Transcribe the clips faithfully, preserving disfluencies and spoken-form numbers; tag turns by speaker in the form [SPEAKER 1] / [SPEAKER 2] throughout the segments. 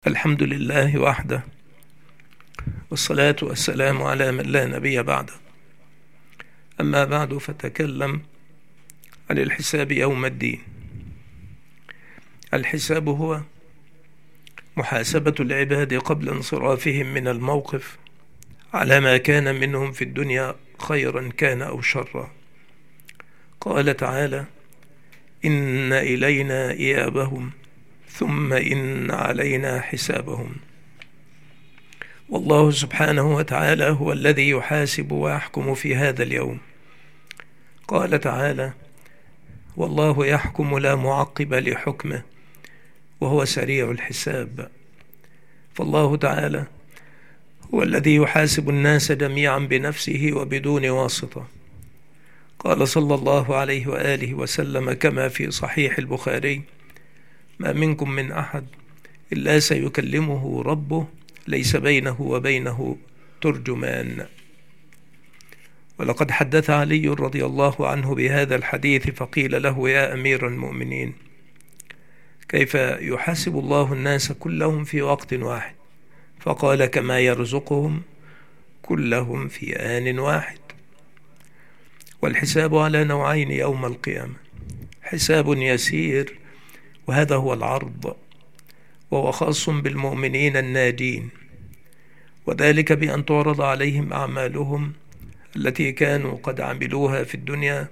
[SPEAKER 1] الحمد لله وحده، والصلاة والسلام على من لا نبي بعده. أما بعد، فتكلم عن الحساب يوم الدين. الحساب هو محاسبة العباد قبل انصرافهم من الموقف على ما كان منهم في الدنيا، خيرا كان أو شرا. قال تعالى: إن إلينا إيابهم ثم إن علينا حسابهم. والله سبحانه وتعالى هو الذي يحاسب ويحكم في هذا اليوم. قال تعالى: والله يحكم لا معقب لحكمه وهو سريع الحساب. فالله تعالى هو الذي يحاسب الناس جميعا بنفسه وبدون واسطة. قال صلى الله عليه وآله وسلم كما في صحيح البخاري: ما منكم من أحد إلا سيكلمه ربه ليس بينه وبينه ترجمان. ولقد حدث علي رضي الله عنه بهذا الحديث، فقيل له: يا أمير المؤمنين، كيف يحاسب الله الناس كلهم في وقت واحد؟ فقال: كما يرزقهم كلهم في آن واحد. والحساب على نوعين يوم القيامة: حساب يسير، وهذا هو العرض، وهو خاص بالمؤمنين الناجين، وذلك بأن تعرض عليهم أعمالهم التي كانوا قد عملوها في الدنيا،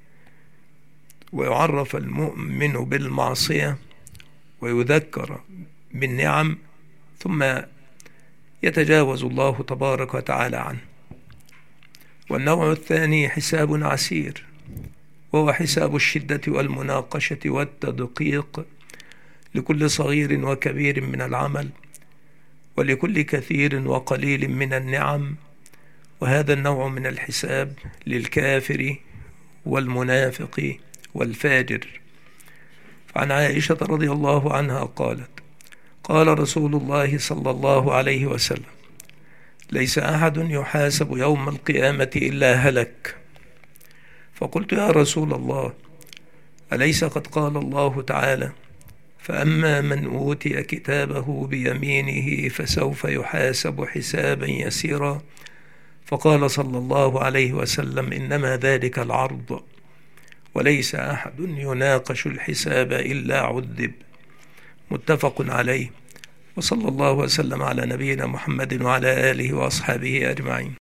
[SPEAKER 1] ويعرف المؤمن بالمعصية ويذكر بالنعم، ثم يتجاوز الله تبارك وتعالى عنه. والنوع الثاني حساب عسير، وهو حساب الشدة والمناقشة والتدقيق لكل صغير وكبير من العمل، ولكل كثير وقليل من النعم. وهذا النوع من الحساب للكافر والمنافق والفاجر. فعن عائشة رضي الله عنها قالت: قال رسول الله صلى الله عليه وسلم: ليس أحد يحاسب يوم القيامة إلا هلك. فقلت: يا رسول الله، أليس قد قال الله تعالى: فأما من أوتي كتابه بيمينه فسوف يحاسب حسابا يسيرا؟ فقال صلى الله عليه وسلم: إنما ذلك العرض، وليس أحد يناقش الحساب إلا عذب. متفق عليه. وصلى الله وسلم على نبينا محمد وعلى آله وأصحابه أجمعين.